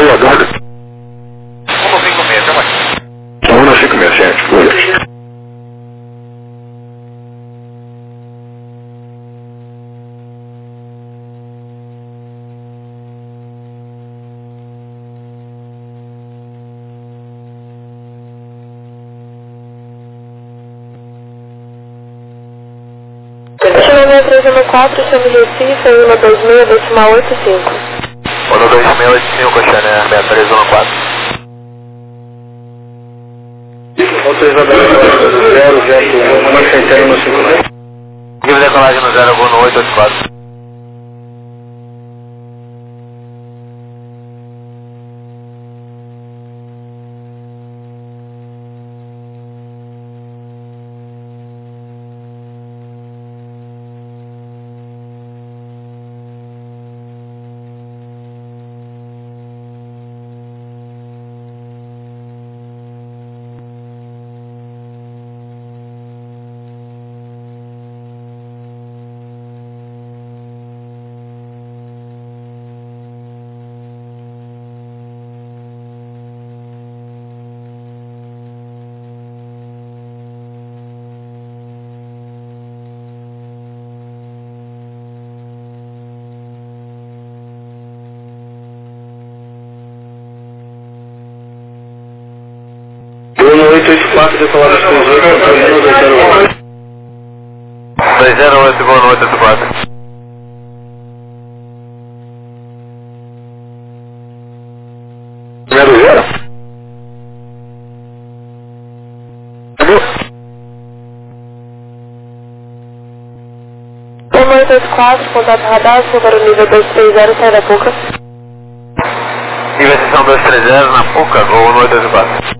Boa, Gaga. 156, chama aqui. 156, gente. Boa. Continuando 314, chame Recife, 126, decimal 85. 12685, Xané, 6314. Autorizado 001, uma centena no 5. Give decolagem no 0, vou no 884. No 884, decolagem 38, 208, vou no 884. Zero, zero. Entendeu? 1884, contato radar, para o nível 230, sai da Puca. Investigação 230 na Puca, vou no 884.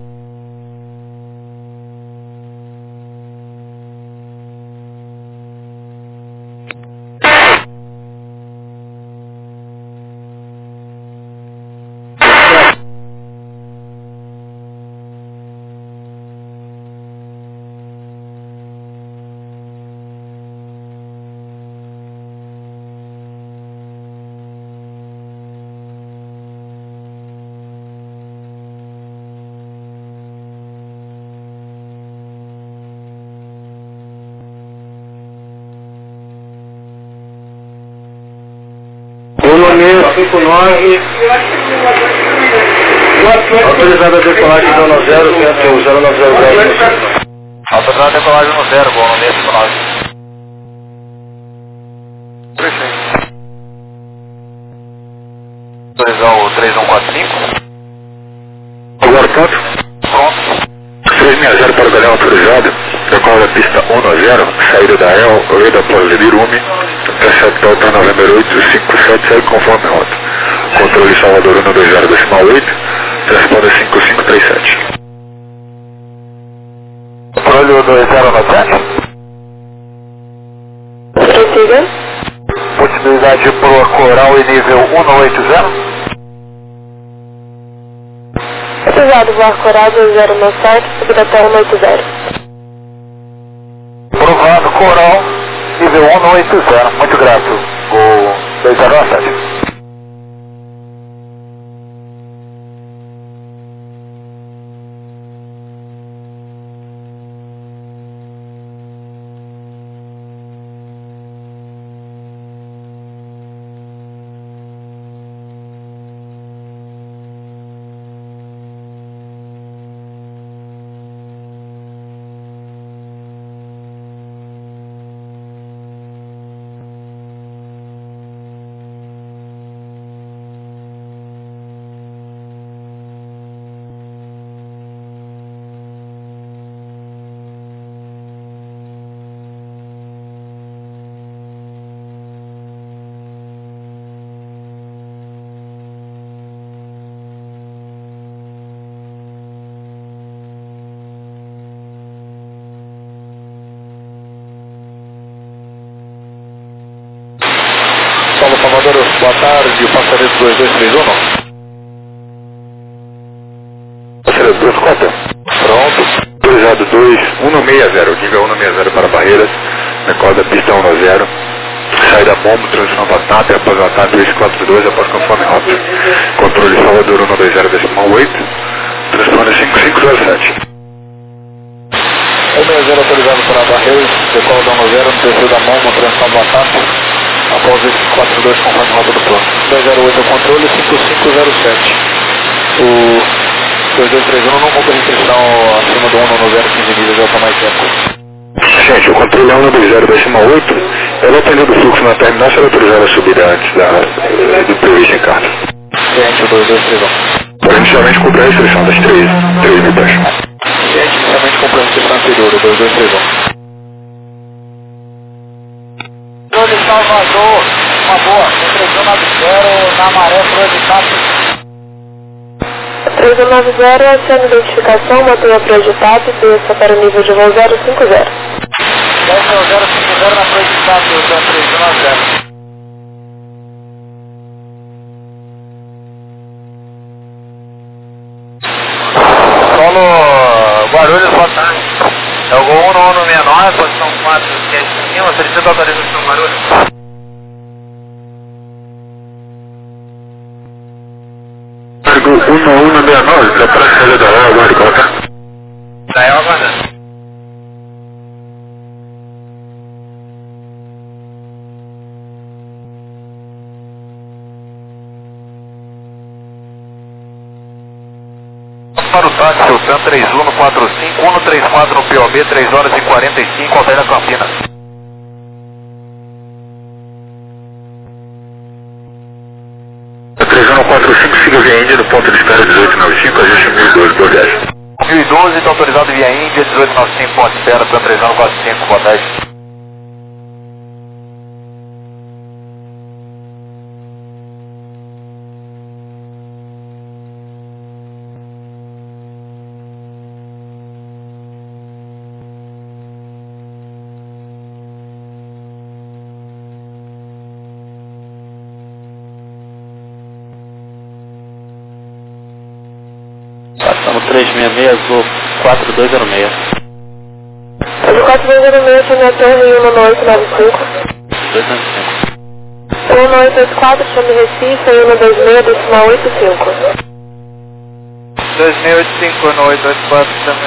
No 659, autorizada a decolagem do 90, 0900. Autorizado a decolagem no 0, vou no 659. Autorizar o 3145. Agora pronto. Pronto. 360 para o galhão autorizado, decola da pista 10, saída da EL, da Plaza Birume, receptor para November 8577, conforme rota. Controle Salvador 120, decimal 8, transponder 5537. Controle 2097. Prossiga. Possibilidade por coral em nível 180. Autorizado, voar corado 097, subida terra 80. Provado coral nível 180. Muito grato. O 207. Paulo Salvador, boa tarde, passageiro 2231. Passageiro 24. Pronto. Autorizado 2160, nível 160 para Barreiras, decola da pista 10, Saída Momo, transição Batata, após Batata 242, após conforme rota. Controle Salvador 120,8, transição 5507. 160 autorizado para Barreiros, decola da 10, no terceiro da Momo, transição Batata, após 242, conforme rota do plano. 208 ao controle, 5507. O 2231 não compra restrição acima do 190, 15 milhas de alta mais tempo. Gente, o controle é 120,8, ela atendendo o fluxo na terminal, será autorizada a subida antes do previsto em carta. Ciente, o 2231. Porém, inicialmente cumpre a restrição das 3 milhas. Ciente, inicialmente comprou a restrição anterior, o 2231. De Salvador, uma boa, 3190 na maré projetado. 3190, sendo identificação, mantenha projetado, desça para o nível de voo 050. Desce ao 050 na projetado, 3190. Solo Guarulhos, boa tarde. É o Gol 1169, posição 4, que é de cima, solicita autorização Guarulhos. Cargo 1169, já para a saída da hora, aguarde colocar. Daí eu aguardando. Para o táxi, o TAM 3145, 134 no POB, 3 horas e 45, Aldeia Campinas. A 3145, siga via Índia no ponto de espera 1895, ajuste 1012, boa viagem. 1012, está autorizado via Índia, 1895, ponto de espera, TAM 3145, boa tarde. Passamos 366, azul 4206. Azul 4206, chame a torre 11895. 295. 1884, chame Recife, 126, decimal 85. 2685 no 884 também.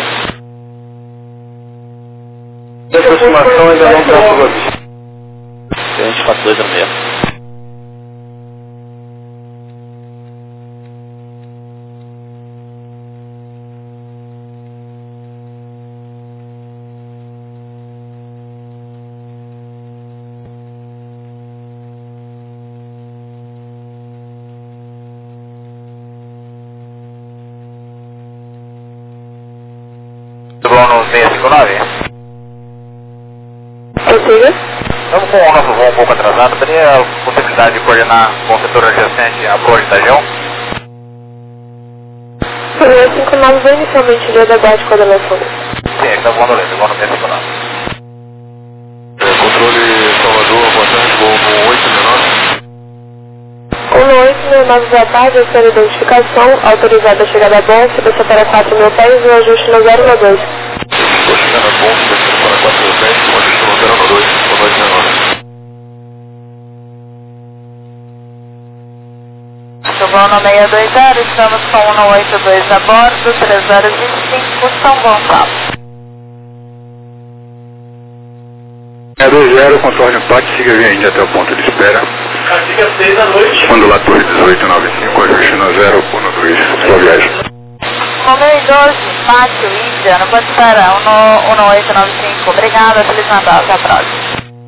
De aproximação ainda não calculou. Cliente 4206. Voo no 659? Prossiga. Estamos com o nosso voo um pouco atrasado, teria a possibilidade de coordenar com o setor adjacente a proa de Itagião? O 659 vai inicialmente dia da base de coordenação. Sim, está voando leve, voo no 659. Controle Salvador, boa tarde, voo no 869. 1869 da tarde, a sua identificação, autorizada a chegada a Bonfe, desça para 4.000 pés e o ajuste no 012. Estou chegando a ponto, descendo para 4 pés, o ajuste no 012, estou mais menor. Voo no 620, estamos com 182 a bordo, 3 horas e 25, São Gonçalo. 620, contorne o empate, siga via Índia até o ponto de espera. Siga 6 da noite. Quando lá torre 1895, ajuste no 012, boa viagem. No 612, Pátio, Índia, no ponto de espera, 1895, obrigada, Feliz Natal, até a próxima.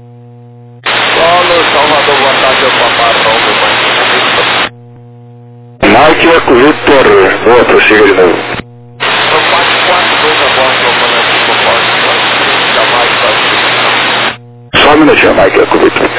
Solo Salvador, boa tarde, eu papai, Mike Eco Victor, boa, prossiga de novo. São 442 a bordo, comandante de propósito, jamais faz. Só um minutinho, Mike Eco Victor.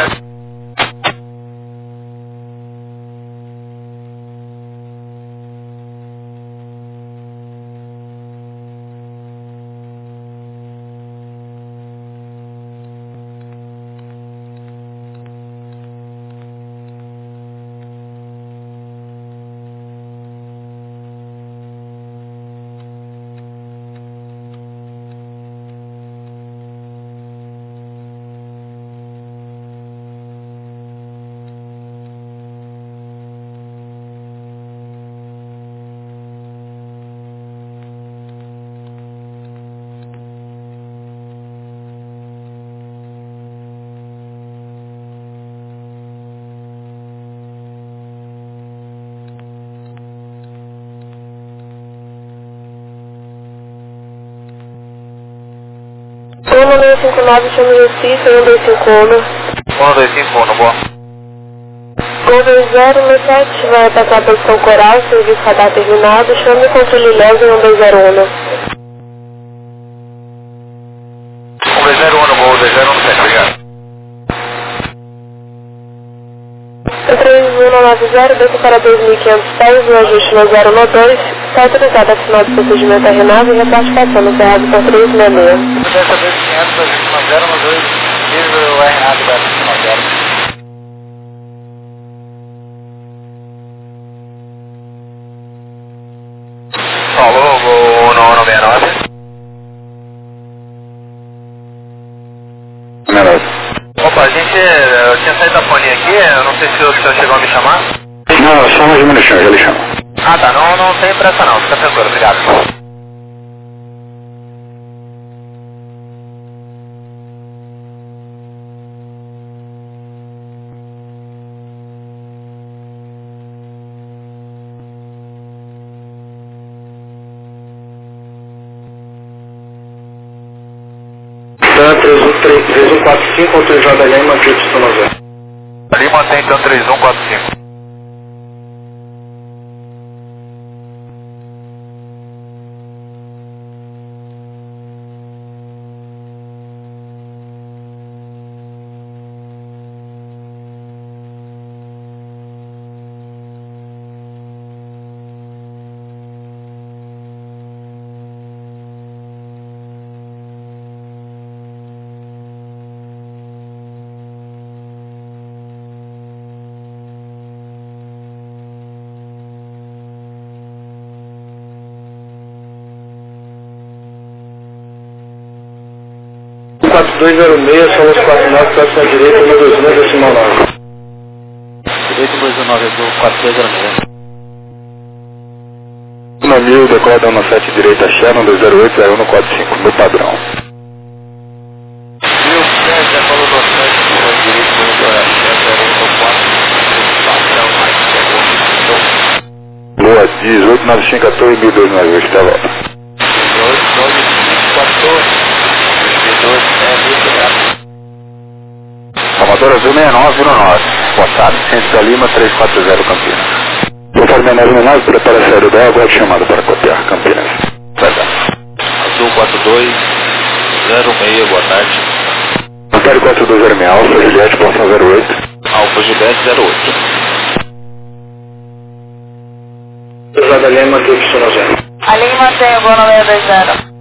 1959, chama Recife, 1251. 1251, boa. Gol 2067, vai passar a posição coral, serviço radar terminado, chame o controle leve em 1201. 1201, Gol 201, obrigado. 3190, desce para 2.500 pés, no ajuste no 012, está autorizado a final de procedimento a Renave e repartição no cerrado por 366. Dessa vez 500, 210, diz o RNAV da 590. Alô, Gol 1169. Opa, eu tinha saído da fonia aqui, eu não sei se o senhor chegou a me chamar. Não, só mais um minutinho, já lhe chamo. Ah tá, não tem pressa não, fica tranquilo, obrigado. Tá, 3145, autorizado a Lima, aqui de São José. Ali mantém então 3145. Quatro 4206, somos 49, próxima direita, 121, decimal 9. Direito 219, do 4206. Navio, decola da 17 direita, Shannon, 208, 0145, no padrão. Viu, já falou no site, direito, monitor, 0144, Boa, 1895, a torre 1298, está volta. 1895, Amador Azul 6909, WhatsApp, Centro da Lima, 340 Campinas. Doutor 6909, prepara a saída da água, chamado para copiar Campinas. Vai dar. Azul 4206, boa tarde. Ontário 4206, Alfa, Juliette, Boston 08. Alfa Juliette 08. Cruzada Lima, aqui de São José. Ali mantém o Gol 920.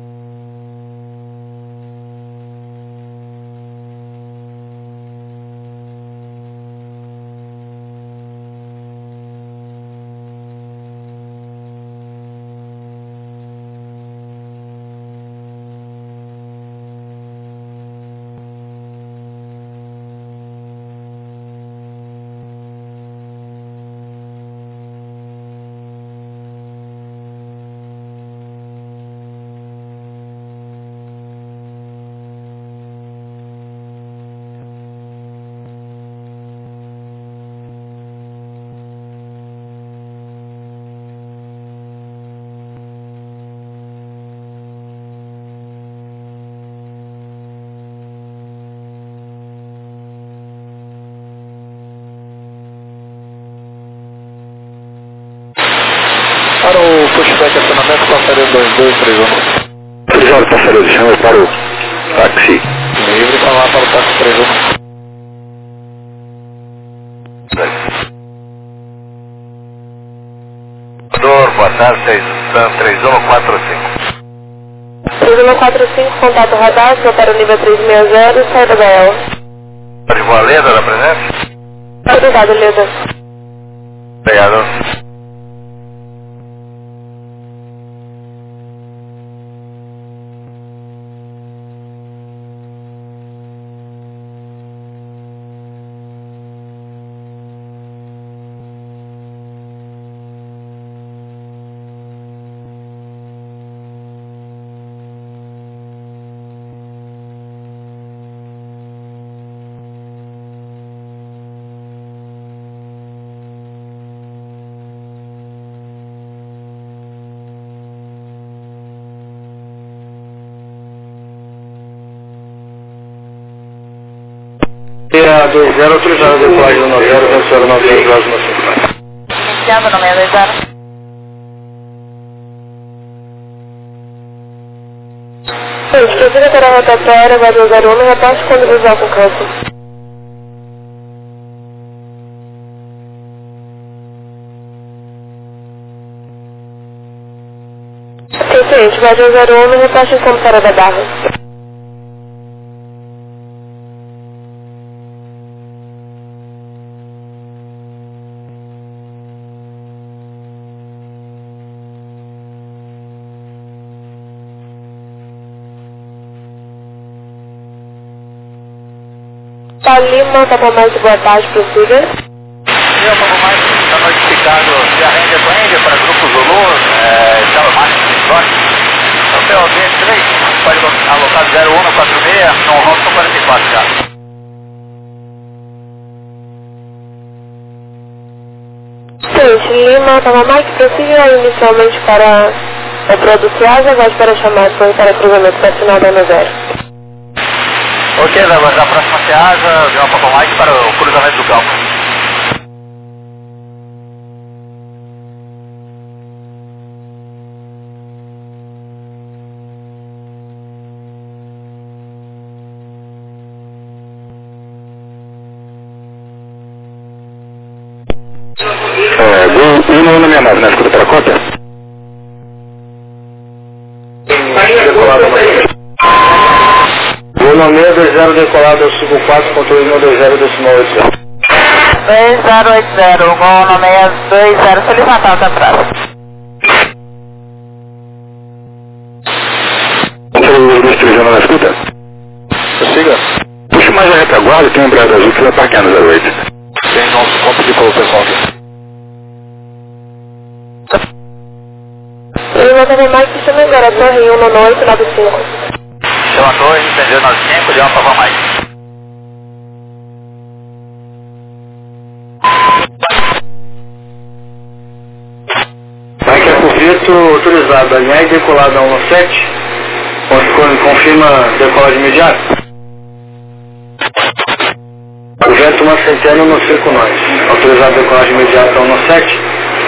Para o pushback acionamento, passaria 2231. Autorizado, passaria, chama para o táxi. Livre para lá para o táxi 31. Boa tarde, 3145. 3145, contato radar, para o nível 360, saída da EL. Pode voar Leda da presença? Obrigado, Leda. Obrigado. 20 autorizado a decolagem do 90, 90 graus no 5. Iniciando no 620. Gente, prossiga para a rotatória, vai 201 no repasse quando visual com câncer. Gente, vai 201 no repasse como para da barra. Lima, Papa Mike, boa tarde, prossiga. Eu, Papa Mike, está notificado de arrende com Índia para Grupo Zulu, estava máximo de sorte. O POV 3, pode alocar 0146, no Roston 44 já. Gente, Lima, Papa Mike, prossiga inicialmente para o produto Asa, vai para a chamada para cruzamento personal da 0. Ok, vai aguardar a próxima Ceasa, de uma Papa Mike para o cruzamento do campo. Gol 1 na minha nave, né? Escuta para a cópia? Decolado Gol 620 decolado ao 54, controle 120 decimal 80. 2080, Gol 620, Feliz Natal, até a próxima. Controle 230 na escuta? Prossiga. Puxa mais a retaguarda, tem um brado azul que vai parquear no 08. Tem nosso campo de colocação. Lima, Papa Mike, chama agora a torre 19895. Chama a torre, entendeu? 95, de uma Papa Mike. Mike é convito autorizado, alinhar e decolado a 17. Confirma decolagem imediata. O vento uma centena no 5 nós. Autorizado decolagem imediata a 17.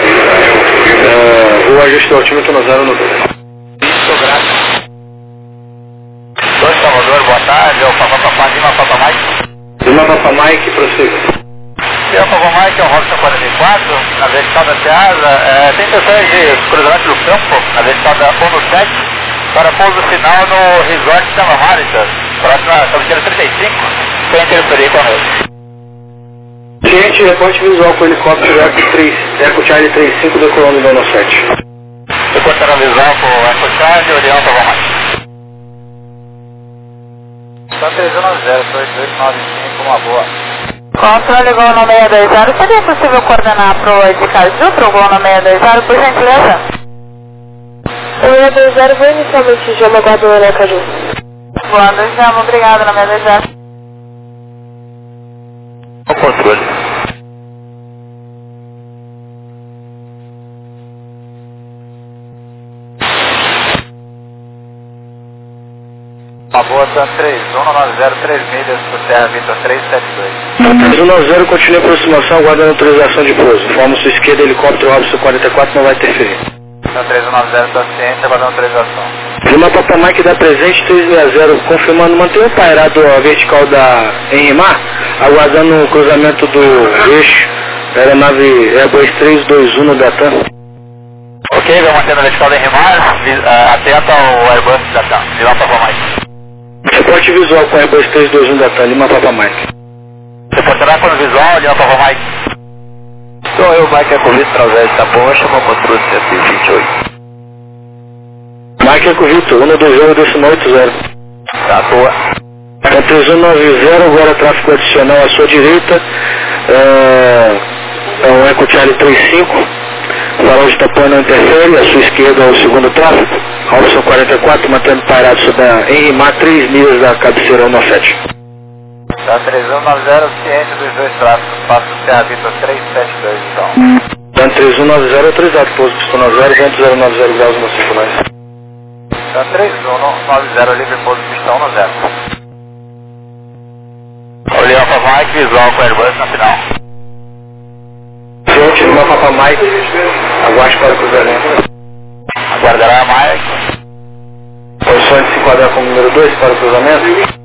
O ajuste do altímetro no 0 no 2. Isso, graças. 2 Salvador, boa tarde, é o Papa Lima, Papa Mike. Lima, Papa Mike, prossiga. É o Papa Mike, é o Robson 44, na vertical da Ceasa, tem intenções de cruzamento do campo, na vertical da 17, para pouso final no Resort Santa Marita, próximo à cabeceira 35, sem interferir com a noite. Cliente, reporte visual com o helicóptero Eco Charlie 35 decolando do 17. Reportando a visão com o Eco Charlie, Orião Papa Mike. Só 310, 2895, uma boa. Controle Gol 620, seria possível coordenar para o Edicaju, para o Gol 620, por gentileza? 620, vou inicialmente já mandar do Edicaju. Boa noite, Jama, obrigado, 620. O controle. Uma boa, Tan 3, 190, 3 milhas por Terra Vitor 372. 190, continue a aproximação, aguardando autorização de pouso. Informa sua esquerda, helicóptero Robson 44 não vai interferir. Tan 390, está ciente, aguardando autorização. Lima, Papa Mike dá presente 360, confirmando, mantenha o pairado a vertical da Enrimar, aguardando o cruzamento do eixo, aeronave Airbus 321 da TAM. Ok, vai mantendo a vertical da Enrimar, atenta ao Airbus da TAM, Lima, Papa Mike. Reporte visual com Airbus 321 da TAM, Lima, Papa Mike. Reportará com o visual, Lima, Papa Mike. Sou eu, Mike, é convite através da ponte, chama o controle 128. Mike é convite, 120 decimal 80. Tá boa. É 3190, agora tráfego adicional à sua direita, é um Eco Charlie 35, farol de tapão não interfere, à sua esquerda é o segundo tráfego, Robson 44, mantendo pairado sobre a Enrimar 3 milhas da cabeceira 17. Tá 3190, ciente dos dois tráfegos, passo Terra Vitor 372 então. Tá 3190, autorizado, pouso pistão 0, vento 090 graus no 5 nós. Tá 3190, livre pouso pistão no 0. Olhar para Mike, visual com Airbus na final. Gente, Lima Papa Mike, aguarde para o cruzamento. Aguardará Mike. Posições de se enquadrar como número 2 para o cruzamento.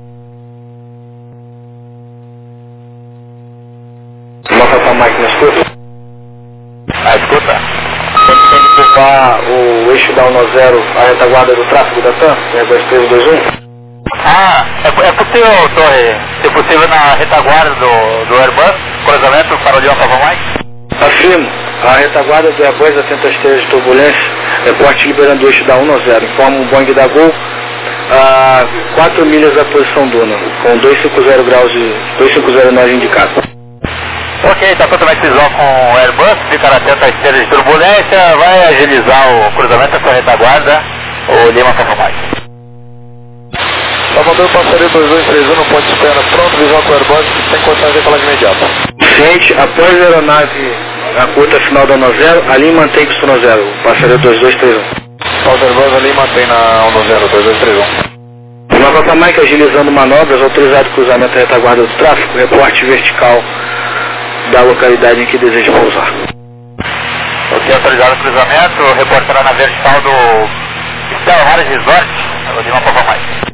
Lima Papa Mike na escuta. Na escuta. Quando ocupar o eixo da 10, a retaguarda do tráfego da TAM, Airbus 321. Ah, é possível, Torre, se possível na retaguarda do Airbus, cruzamento para o Lima Papa Mike? Afirmo, a retaguarda do Airbus atenta às esteiras de turbulência, reporte liberando o eixo da 10, informa um Boeing da Gol a 4 milhas da posição Duna, com 250 graus e 250 nós indicado. Ok, está totalmente visual com o Airbus, ficar atento às esteiras de turbulência, vai agilizar o cruzamento dessa retaguarda, o Lima Papa Mike. Salvador, passaria 2231 no ponto de espera, pronto, visual com o Airbus, sem condições de decolagem imediata. Ciente, após a aeronave na curta final da 10, ali mantém que no 0, passaria 2231. Pausa Airbus ali mantém na 10, 2231. Lima Papa Mike agilizando manobras, autorizado o cruzamento da retaguarda do tráfego, reporte vertical da localidade em que deseja pousar. Ok, autorizado o cruzamento, reportará na vertical do Stella Maris Resort, o Lima Papa Mike.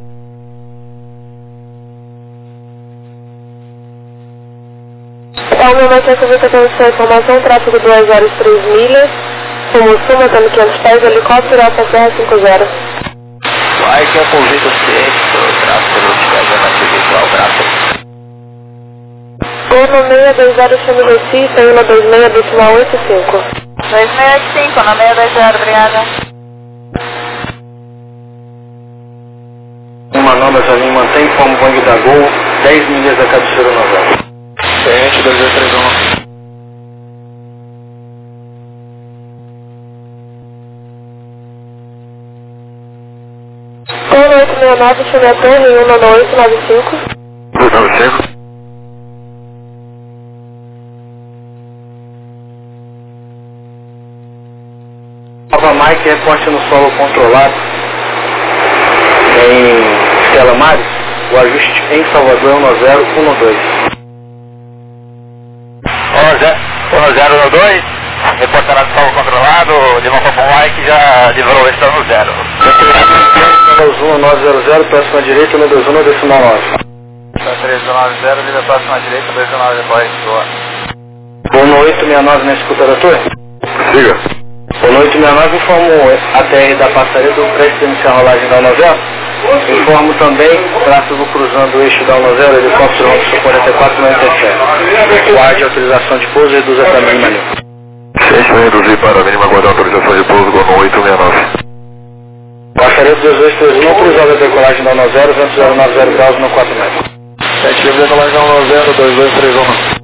Ao momento essa você tem sua informação, tráfego 2 horas 3 milhas, rumo sul, matando 500 pés, helicóptero Alfa Serra 50. Vai que é com jeito ciente, o tráfego não estiver na visual, tráfego. Gol no 620, chame Recife, aí na 26, decimal 85. 2685, na 620, obrigada. Manobras ali mantém como Boeing da Gol, 10 milhas da cabeceira 90. Ciente, 2231. Gol no 869, chame a torre, 19895. 295. Papa Mike, reporte no solo controlado em Stella Maris, o ajuste em Salvador 1012. 1012, reportará de solo controlado, Lima Papa Mike já livrou o eixo no 0. 1900, próxima direita, 121, decimal 9. 390, liga próxima direita, 219 depois, boa. Gol no 869 na escuta da torre. Siga. Gol no 869 informo a TR da passaria do prestes iniciar a rolagem da 10. Informo também tráfego cruzando o eixo da 10, helicóptero 4497. Guarde autorização de pouso e reduz até a mínima nível. Ciente, vai reduzir para a mínima guardar autorização de pouso, Gol no 869. Passaria do 2231, autorizada a decolagem da 10, vento 090 graus no 4 metros. 7 livre decolagem da 10, 2231.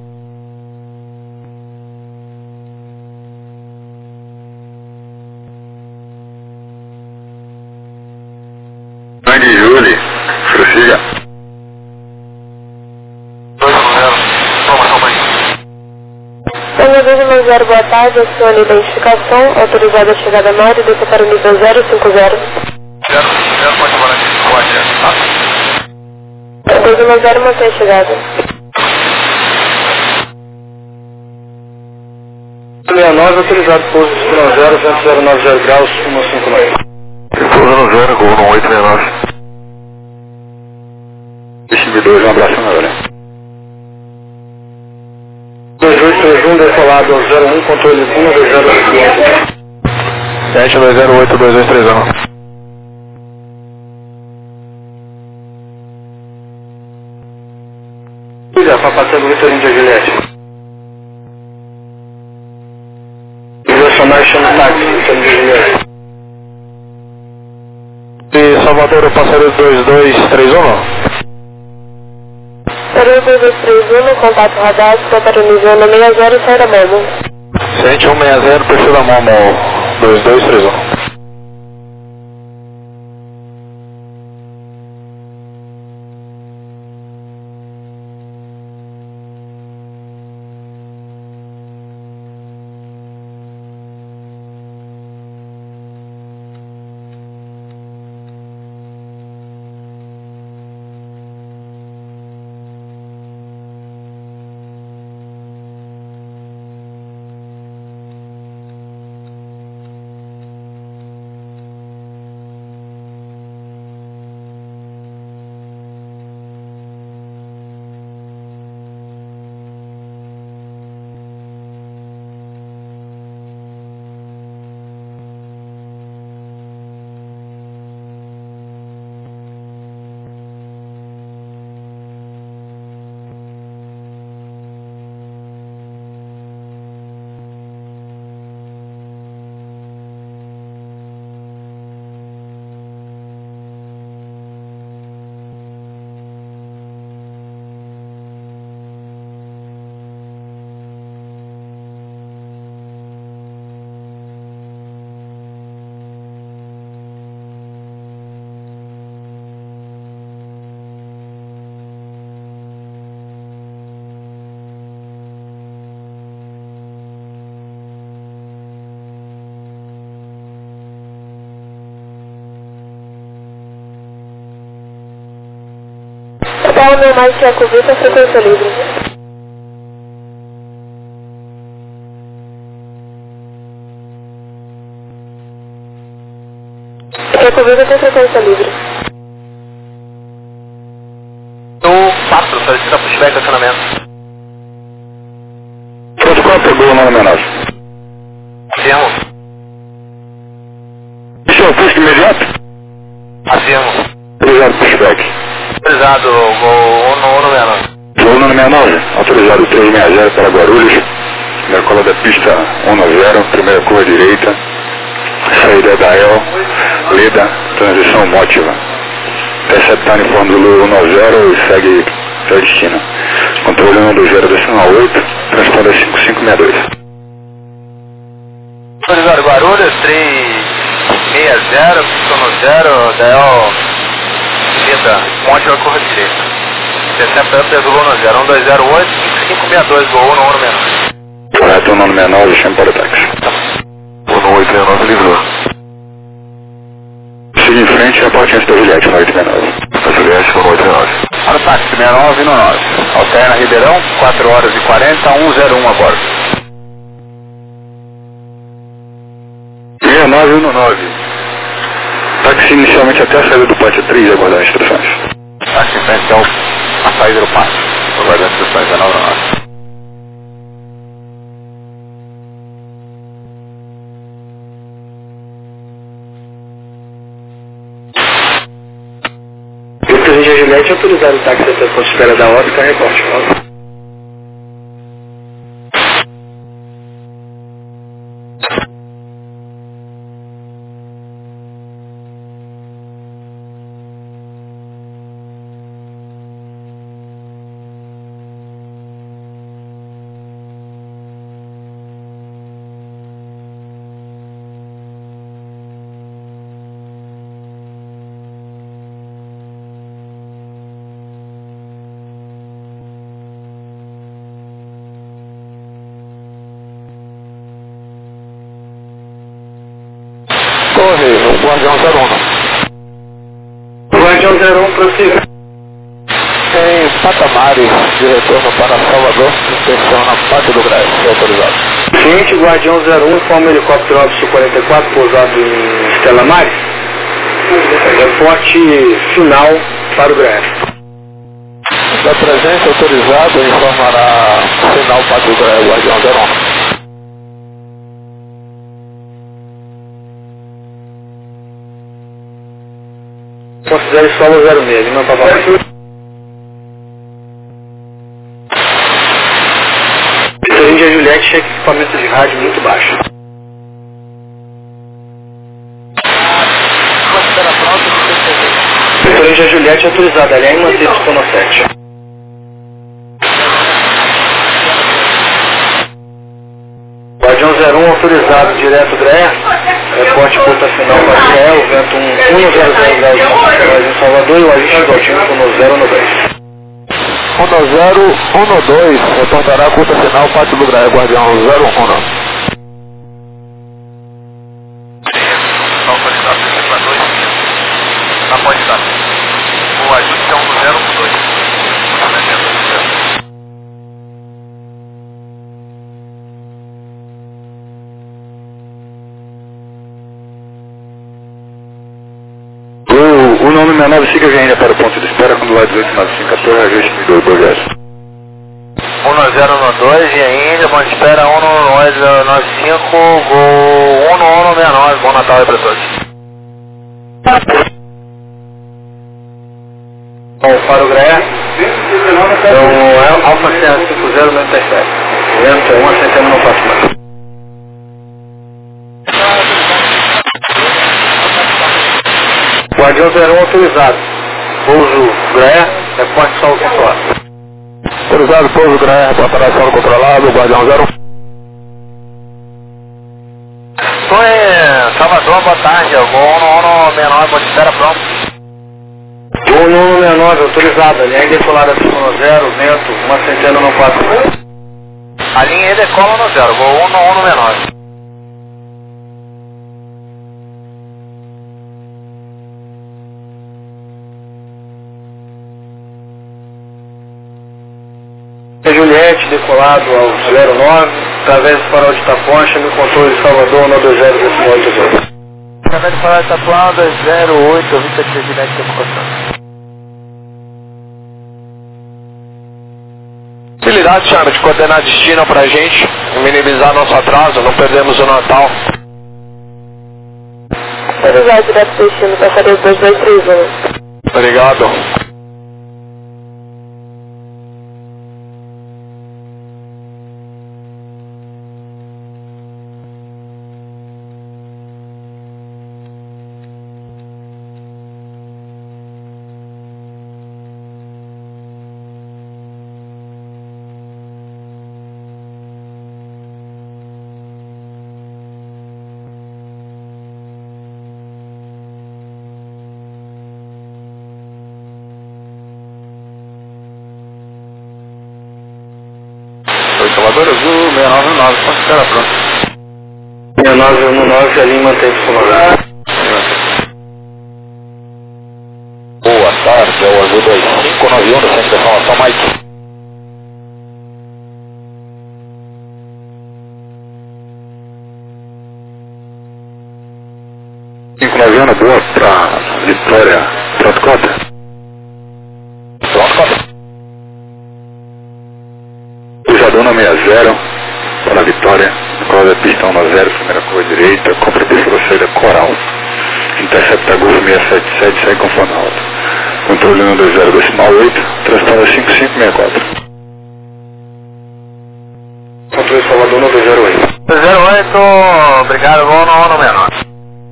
Sangue Júlio, prossiga. 210, formação bem. Senhor 290, boa tarde, acione identificação, autorizada a chegada na área, desça para o nível 050. 0, pode embora aqui, pode, 290, mantém a chegada. 69, autorizado pouso de 0, vento 090 graus, 159. Pouso no 0, Gol no 869. Time 2, um abraço na hora. 2831, decolado ao 01, controle 120. 7208, 2231. Cuida, Papatego Vitorino de Juliette. Direcionário chama o táxi, Vitorino de Juliette. E Salvador, eu passaria 2231. Para o 2231, contato radar, para o nível na 60, sai da Momo. Ciente 160, perfil da Momo 2231. nome é mais que a cubita, frequência livre. Que a cubita tem frequência livre. O 4, solicita pushback acionamento. Protocolo pegou o nome menor. Afirmo. Isso é o push imediato? Afirmo. Autorizado pushback. Autorizado, voo 169. Voo número 69, autorizado 360 para Guarulhos. Decola da pista 10, primeira curva direita. Saída da El, Leda, transição mótiva. Interceptar uniforme do Lula 10 e segue seu destino. Controle 120, decimal 8, transponder 5562. Autorizado Guarulhos, 360, pista 0, Del, Leda, mótiva curva direita. Interceptar peso Lula 10, 1208, 5562, voo 169. Correto, o nome menor, chama para o táxi. 169 livrou. Siga em frente a parte antes da Juliette, 189. A Juliette, 189. Para o táxi, 69 no 9. Alterna Ribeirão, 4 horas e 40, 101 agora. 6919. Táxi inicialmente até a saída do pátio 3 e aguardar instruções. Táxi em frente ao a saída do pátio. Aguardando instruções, 19. Presidente da Juliette autorizado o táxi até a ponto de espera da hora e para reporte. Torre, o Guardião 01. Guardião 01, prossiga. Em patamares de retorno para Salvador, inspeção na parte do Grés, autorizado. Ciente, Guardião 01, informa o helicóptero Óbice 44 pousado em Estela Maris. Reporte final para o Grés. Da presença autorizada, informará final para o Grés, Guardião 01. Considere solo 06, não para baixo. Índia Juliette chega equipamento de rádio muito baixo. Índia Juliette autorizada, aliás, manter o sono 7. Guardião 01 autorizado, direto Dreia. Reporte curta final para Israel, vento 100 graus em Salvador e o agente do altímetro 1012, reportará curta final, pátio do Graia, Guardião 01. Autorizado, para 2, na pode estar. O ajuste é 1012. O nome menor siga ainda para o ponto de espera quando lá 1895 a torre ajuste do progresso. 1012 e ainda, ponto de espera 1095, gol 1169, bom Natal aí para todos. Bom, para o Graia, então é Alfa Serra 50 não interfere. Vento é 1 a centena não passa mais. Guardião 01 autorizado. Pouso Graia, reporte solo controlado. Autorizado, pouso Graia, reportará solo controlado, Guardião 01. Estou em Salvador, boa tarde, vou no menor, ponto de espera pronto. Voo no 69, autorizado. A linha decolada acima 0, vento, 1 centena não passa mais. A linha decola no 0, vou no menor. 7 decolado ao 09, através do farol de Itapuã, chame o controle de Salvador, 120 Através do farol de Itapuã, 208, 23 de média de Possibilidade, Thiago, de coordenar destino pra gente, minimizar nosso atraso, não perdemos o Natal. Autorizado direto destino, passaria 2231. Obrigado. Salvador Azul, 6919, pode ficar pronto. 6919, a linha mantém disponível. Boa tarde, é o Azul 2591 do Centro de Informação Mike. Boa pra Vitória, pronto, cota. Pronto, cota. Cruzadona 60, para Vitória, roda pista 10, primeira curva direita, compra pista da saída Coral. Intercepta Golf 677, segue conforme a rota. Controle 120 decimal 8, transporta 5564. Controle Salvador, 908. 08, obrigado, vou no 69.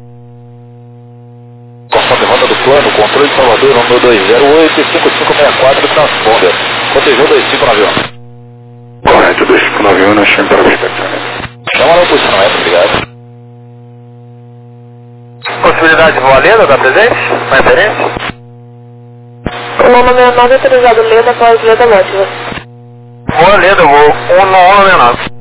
Conforme rota do plano, controle de Salvador, número 208 e 5564, transponder. Cotejou 2591. Correto, 2591, nós chamamos para o estacionamento. Chama na posição essa, obrigado. Possibilidade de voar Leda, tá presente? Uma referência? O nome 69 autorizado Leda após Leda Mótiva. Voa Leda, vou 169.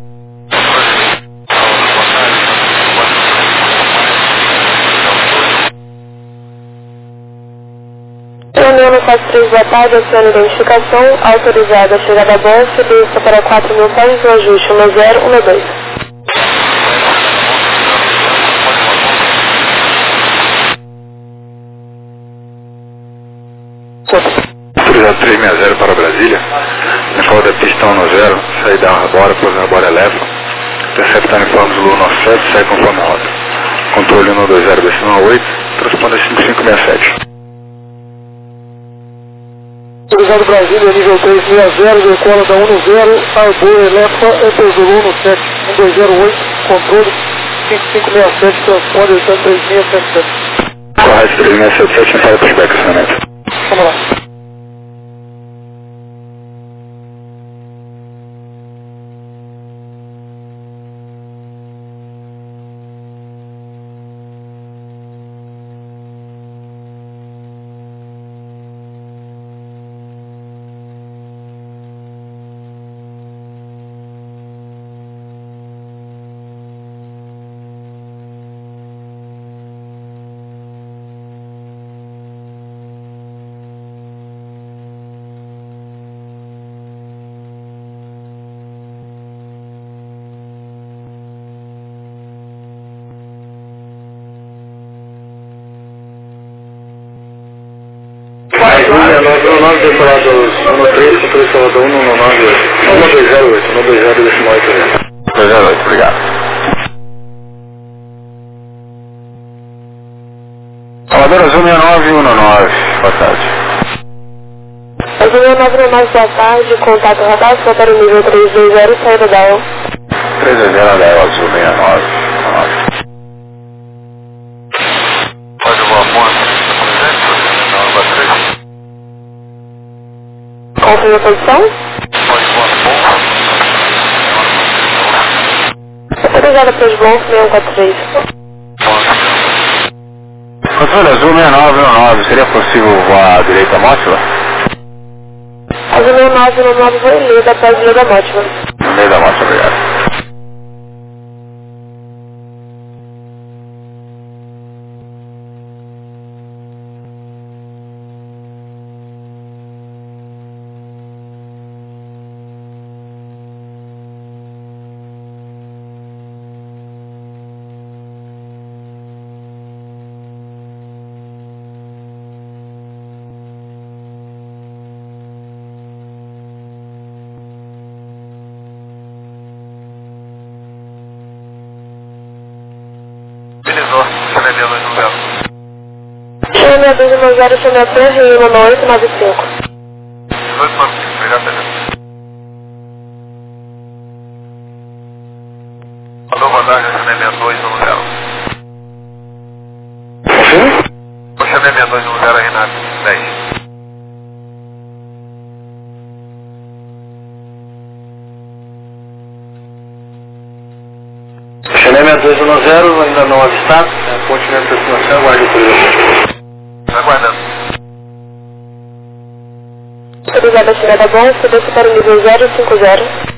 União 43, boa tarde, aciona identificação, autorizada a chegada a bordo, lista para 4.000 pés, no ajuste 1012. Autorizado 360 para Brasília, na roda pista 10, saída Arbora, após Arbora leva, interceptar uniforme Zulu 97, segue conforme a rota. Controle 120 decimal 8, transponder 5567. Autorizado Brasília, nível 360, decola da 10, Arbor, Elefa, Zulu 17, 1208, controle 5567, transponder 3677. Correto, 3677, para o pushback, acionamento. Vamos lá. Nós decorados 13, controle Salvador 198, 120 decimal 8. 208, obrigado. Salvador Azul 6919, boa tarde. Azul 6919, boa tarde, contato radar, só para o nível 320, saída da El. 320 da El, Azul 6919. Pode voar ponto, Confirma a posição? pode voar ponto. Autorizada para os voos 643. Controle Azul 6919, seria possível voar à direita Mótila? Azul 6919, voo em Leda após Leda Mótiva. No meio da Mótila, obrigado. para 210, chame a torre e 1895. 1895, obrigado, Pedro. Alô, boa tarde, eu chamei 6210. Eu chamei 6210, Renato, 10. Chamei 6210, ainda não avistado, continente da estimação, aguarde por isso. Aguardando. Autorizada a chegada bom, desce para o nível 050.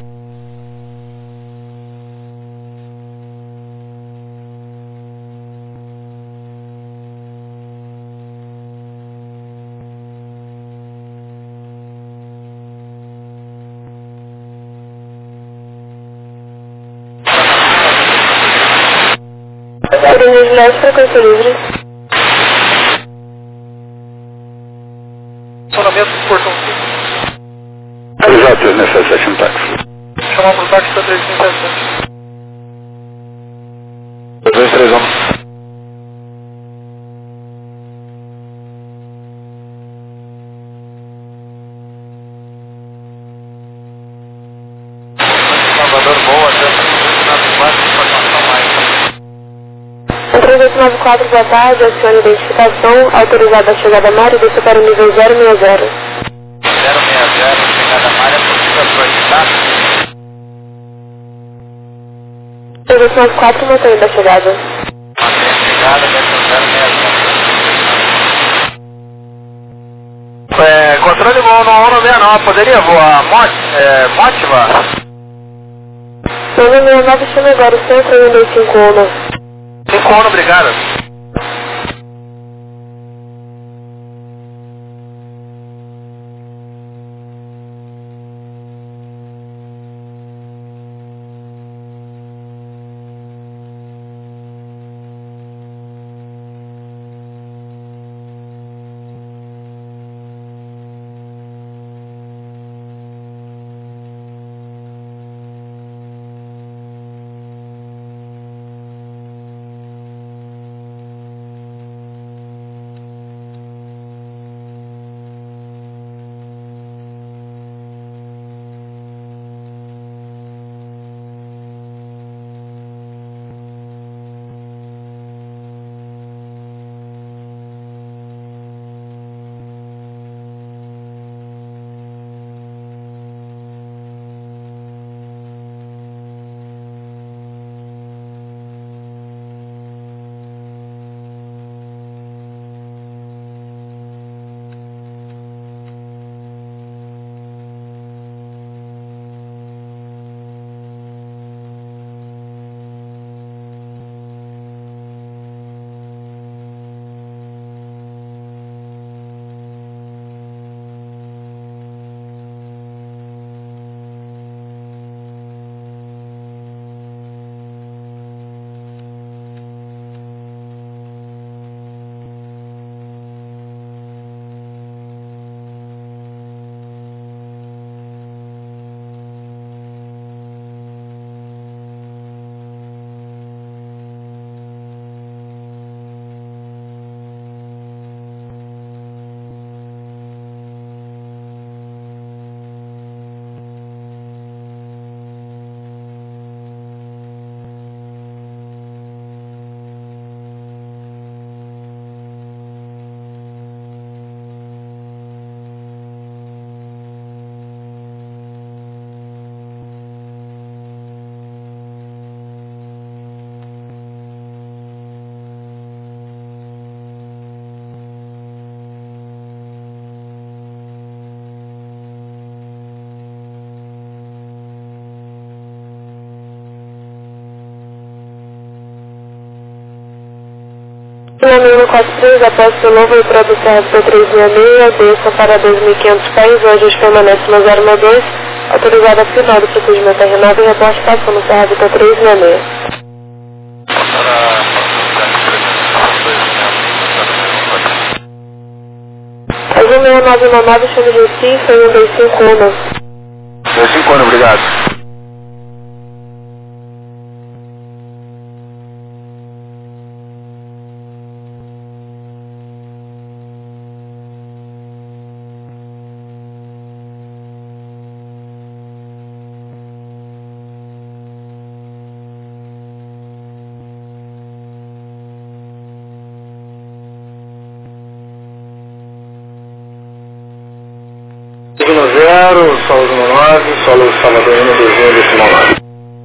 Turismo leve, frequência livre. Funcionamento do portão 5. Exato, 367, um táxi. Chamar para o táxi da 3577. 231. Salvador, boa, até informação mais. 3894, boa tarde, acione identificação, autorizada a chegada Mário, desce para o nível 060. 060, chegada Mário, possível solicitar. 3894, mantém da chegada. Mantém a chegada, desce 060. Controle voo no 169, poderia voar Mótiva? 969, chame agora o centro e 151. 5-1, obrigado. Finalmente 43, após o novo e produção do 366, desça para 2.500 pés, hoje os permanece no 012, autorizada a final do procedimento R9 e reporte passando no Serra Vitor 366. As 16919, chame de Recife, 125 251, obrigado. 110, solo 19, solo Salvador 121 decimal 9.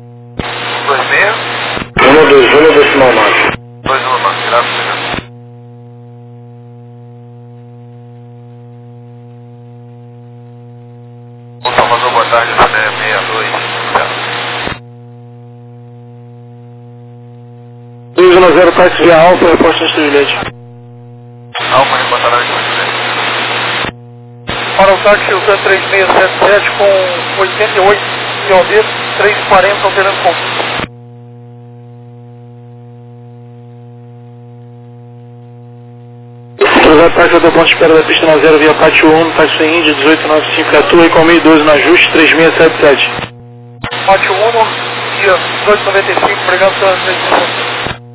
26? 121 decimal 9. 219, graças a Deus. O Salvador, boa tarde, 62. 210, táxi via Alfa, reposta de Juliette. Alfa, reportará de Juliette. Para o táxi usa 3677 com 88 km, 340 alterando com. Cruzar táxi do ponto de espera da pista 90 via pátio 1, táxi Índia 1895 Catu e com 1012 no ajuste 3677. Pátio 1, dia 1895, obrigado pela atenção.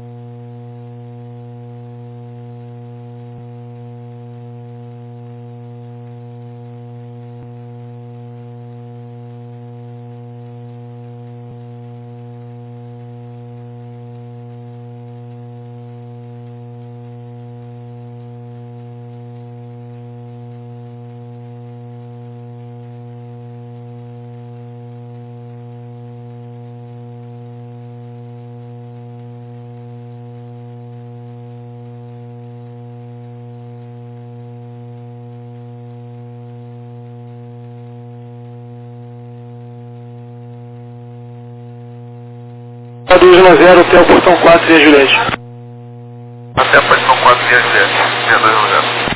A 210 até o portão 4 via Juliette. Até o portão 4 via Juliette. 210.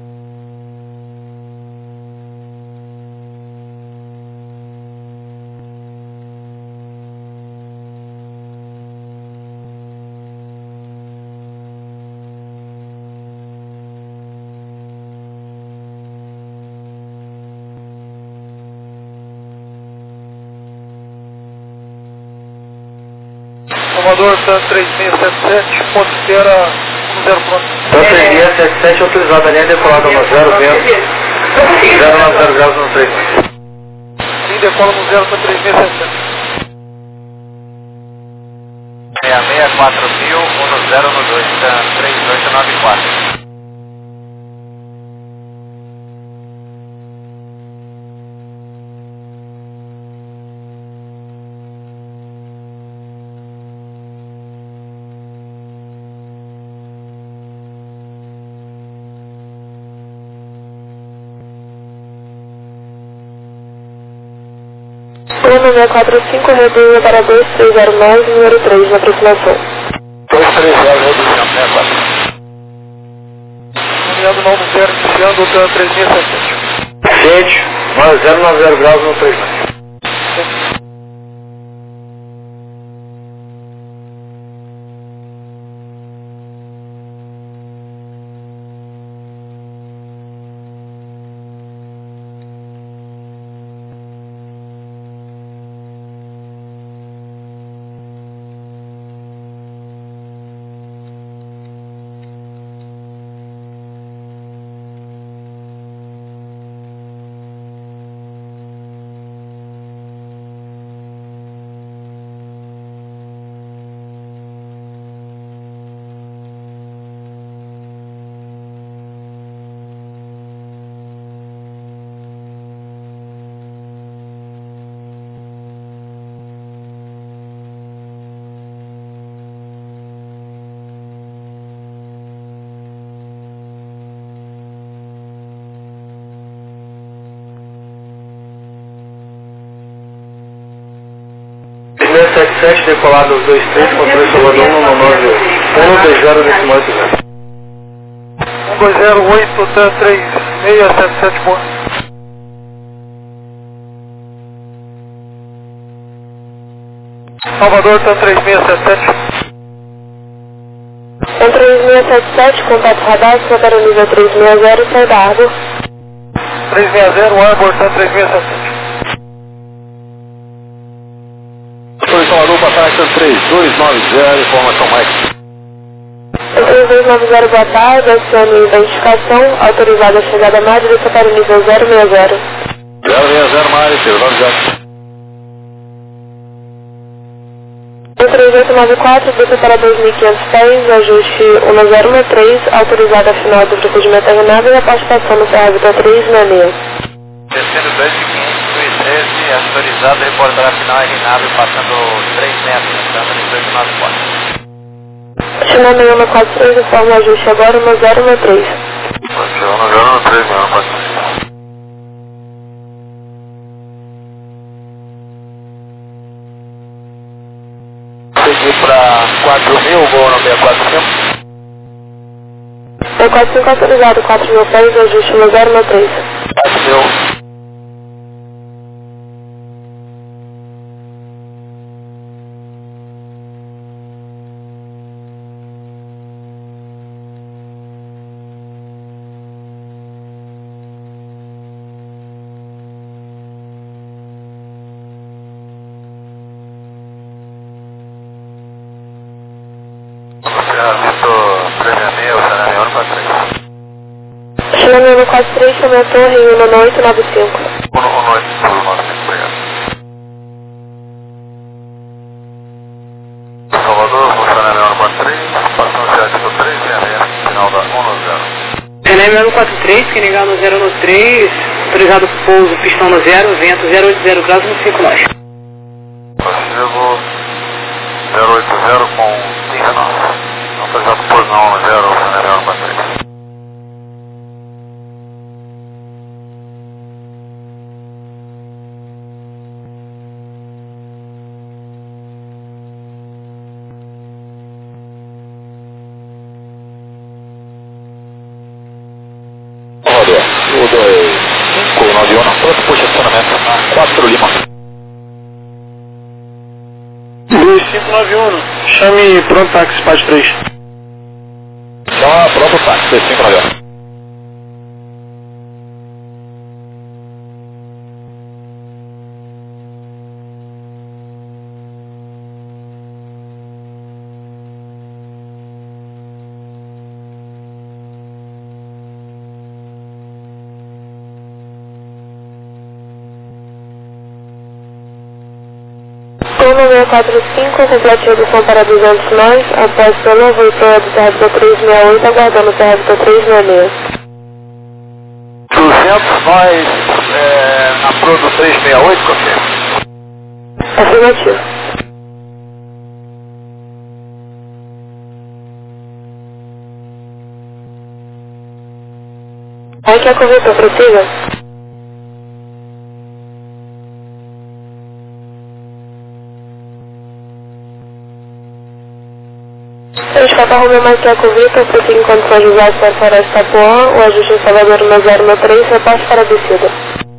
Salvador, TAN 3677, ponto de espera 10 pronto. TAN 3677 autorizada, linha decolada no 0, vento 090 graus no 3. Linha decola no 0 para 3677. 664000, 10 no 2, TAN 3894. Plano 645, reduz para 2309, número 3, na aproximação. 230, reduzindo, 64. Nomeado novo 0, iniciando o TAN 3677. Gente, 090 graus no 3. sete decolado aos 23, controle Salvador 190 decimal 8. 120, TAN 3677, ponto. Salvador, TAN 3677. TAN 3677, contato radar, para o nível 360, sai da Arbor. 360, Arbor, TAN 3677. Salvador, passagem TAN 3290, informação mais. 3290, boa tarde, acione identificação, autorizada a chegada mais direita para o nível 060. 060, mais, 090. 3894, desce para 2500 pés, ajuste 1013, autorizada a final do procedimento terminado e a participação no Serra Vitor 366. descendo 2.513, autorizado, reportar a final RNAV passando 3 metros, entrando em 294. China 6143, informa o ajuste agora 1013. 1013, 1013. Segui para 4.000, voo no 645. 645 autorizado, 4.000 pés, ajuste 1013. 4.000. China 6143, chama a torre em 1895. 1895, obrigado. Salvador, funcionário 143, passando já de 3, final da 10. Renan 143, que negar no 013, autorizado pouso, pistão no 0, vento 080 graus no 5 nós. Passivo 080 com 19. Autorizado pouso não, 0, funcionário 143. O 2591, pronto por estacionamento na 4 Lima. 2591, chame pronto táxi, parte 3. Chama pronto táxi, 2591. Turno 645, complete redução para 200 nós, após pelo voltou do CRB 368, aguardando o CRB 366. 200 nós, na Pro do 368, confirma. Afirmativo. Aí que a cobertura precisa? Eles Romeu mais que a Covita, prossiga em condições de usar para Floresta Tapuã, o ajuste em Salvador no 063, repasse para a descida.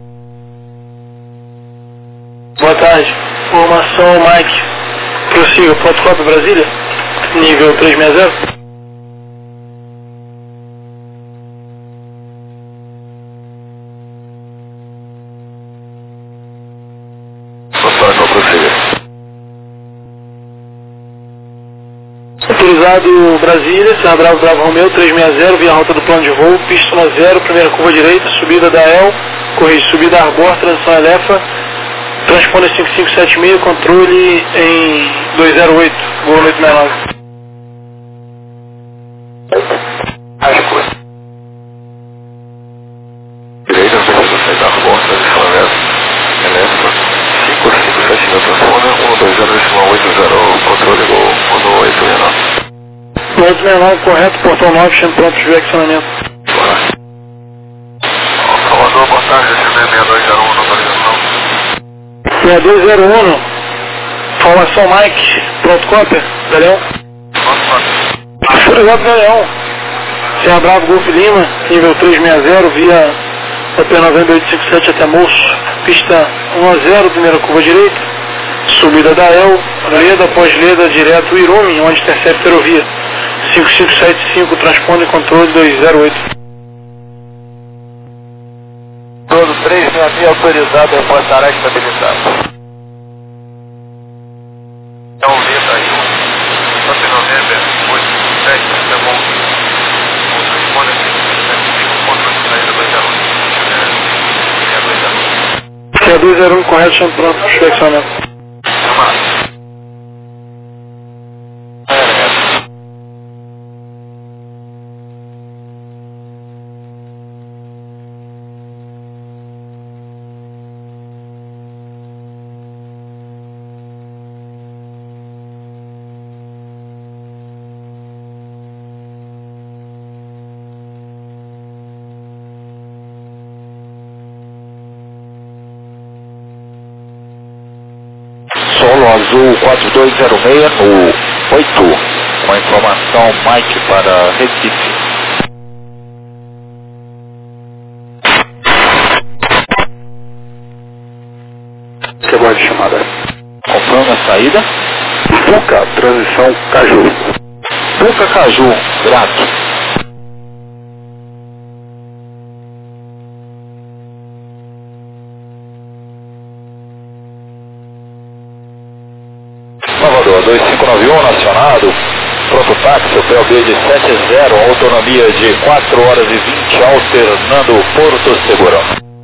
Boa tarde, formação Mike, prossiga, protocolo Brasília, nível 360. Autorizado Brasília, Serra Bravo Romeu 360, via rota do plano de voo, pista 0, primeira curva direita, subida da EL, corrige, subida Arbor, transição Elefa, transponder 5576, controle em 208, voo 869. Direita, precisa da Arbor, transição Elefa, 5576, transponder 120,80, controle gol 18869. 869, correto, portão 9, chame pronto de flexionamento. Salvador, boa tarde, recebeu 6201, localização. 6201, formação Mike, pronto cópia, da Leão. Autorizado da Leão, Serra Bravo Golf Lima, nível 360, via OP90857 até Moço, pista 10, primeira curva direita, subida da EL, Leda, pós-Leda, direto Irume, onde intercepta ferrovia. 5575, transponder controle 208. Todo 366 autorizado, reportará estabilizado. Então, Leda aí, Santa Novembro, 87, tá bom. O transponder 5575, controle de saída 208. 201, correto, chame pronto, flexionamento. Azul 4206 no 8. Uma informação Mike para Recife. Que é de chamada. Confirma a saída. Puca, transição Caju. Puca Caju, grato. Salvador 2591, nacionado. Prototáxi, hotel de 70, autonomia de 4 horas e 20, alternando Porto Seguro.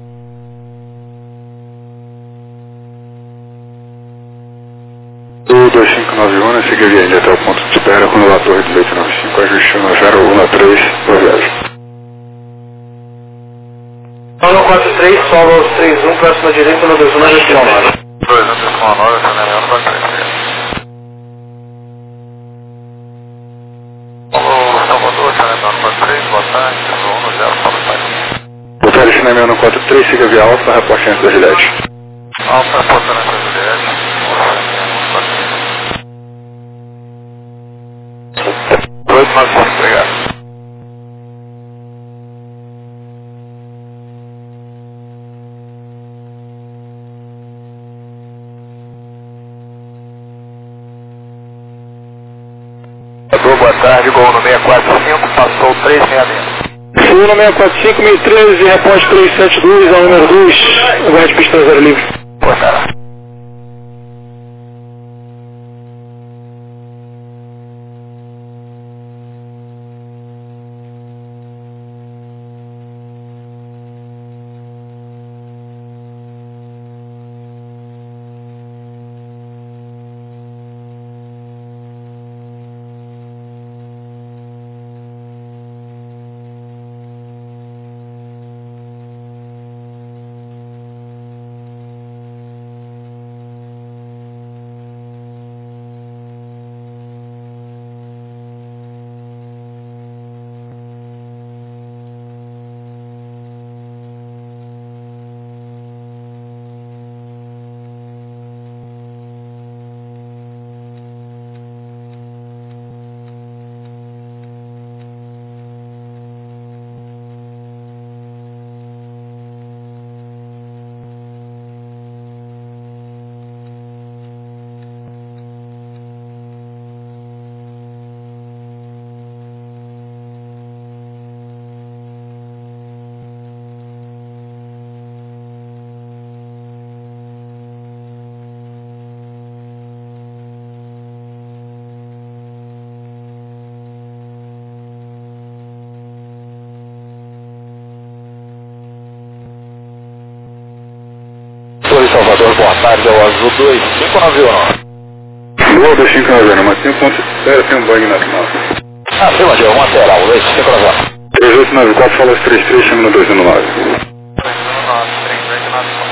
Do 2591, siga viagem até o ponto de espera com o relator 1895, ajustando 013, boa viagem. 143, sola aos 31, próxima direita, no 21, direcionado. 2119, Sanemiano 433. Salvador, Sanemiano 43, boa tarde, 10, Paulo Paris. Boa tarde, Sanemiano 43, siga via Alfa, reporte entre a Juliette. Alfa, reportando entre a Juliette. 895, obrigado. Boa tarde, gol no 645, passou 366. Sul no 645, 1013, reporte 372, ao número 2, aguarde pista 0 livre. Boa tarde. Salvador, boa tarde, é o Azul 2591. Boa 2591, mas tem um ponto de espera, tem um bug na massa. Acima de uma lateral, 2591. 3894, fala os 33, chama no 219. 219, 3894.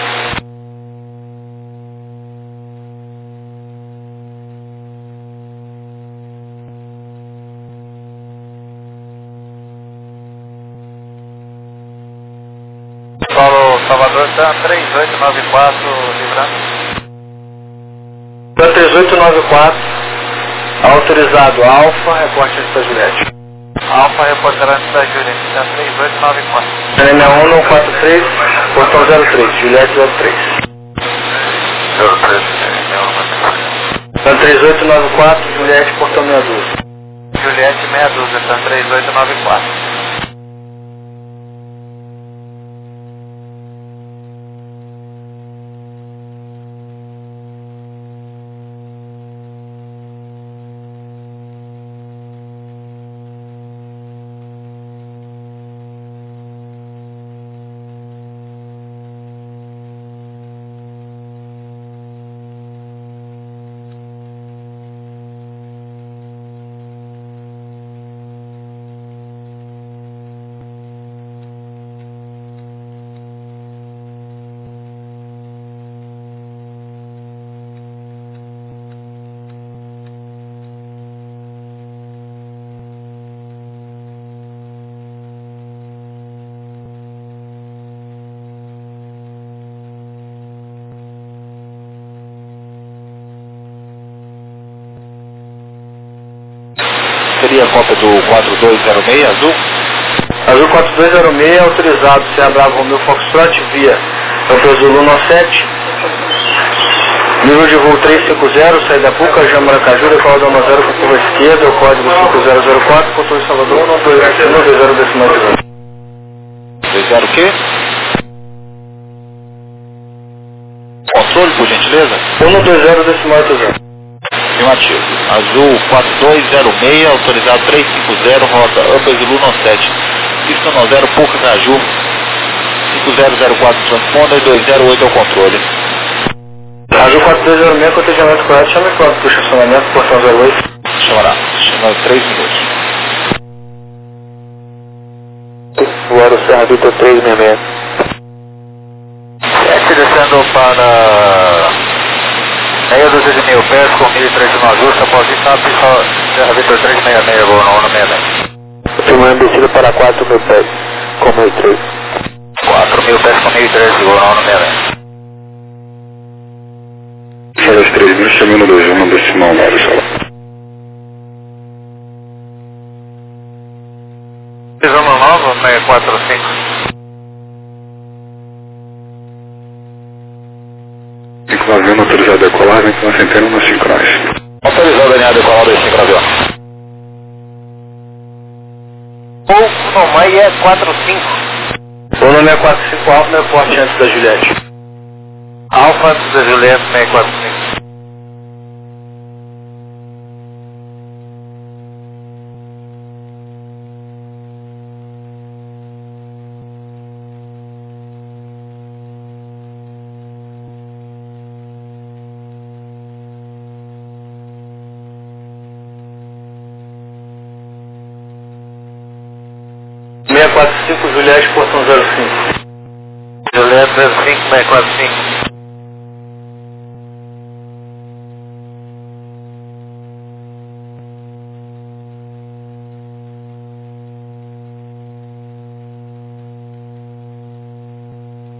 Paulo, Salvador, está 3894, livrando. 3894, autorizado Alfa, reporte antes da Juliette. Alfa, reportando antes da Juliette, está 3894. Sanemiano 143, portão 03, Juliette 03. 03, 3894, Juliette, portão 62. Juliette 62, está 3894. seria a cópia do 4206 azul? Azul 4206, autorizado Serra Bravo Romeo Foxtrot via Campo Zulu 97. Nível de voo 350, saída Puca, Jama Maracaju, decola da 10 com curva esquerda, o código 5004, controle Salvador, 120 decimal de voo. 20 o quê? Controle, por gentileza? 120 decimal de voo. Afirmativo. Azul 4206, autorizado 350, rota Upper Zulu 97. Pista 90, Puca Caju, 5004 transponder, 208 ao controle. Azul 4206, cotejamento correto, chame quanto para o estacionamento, portão 08. Chamará, chama 3 minutos. Voaram Serra Vitor 366. 7 descendo para meia dúzia de mil pés com 1.003 no ajuste, após isso a pista Serra Vitor 366, voo no 166. Filmando descida para 4.000 pés, com 1.003. 4.000 pés com 1.013, voo no 166. Sai das 3.000, chamando 21, decimal 9, sala. Pisando nova, 645. Avião autorizado a decolar, vento na centena nos 5 nós. Autorizado a decolar 25 avião. O nome é 45. O nome é 45 Alfa, meu porte antes da Juliette. Alfa antes da Juliette 645. Juliette, portão 05. Juliette 05, 645.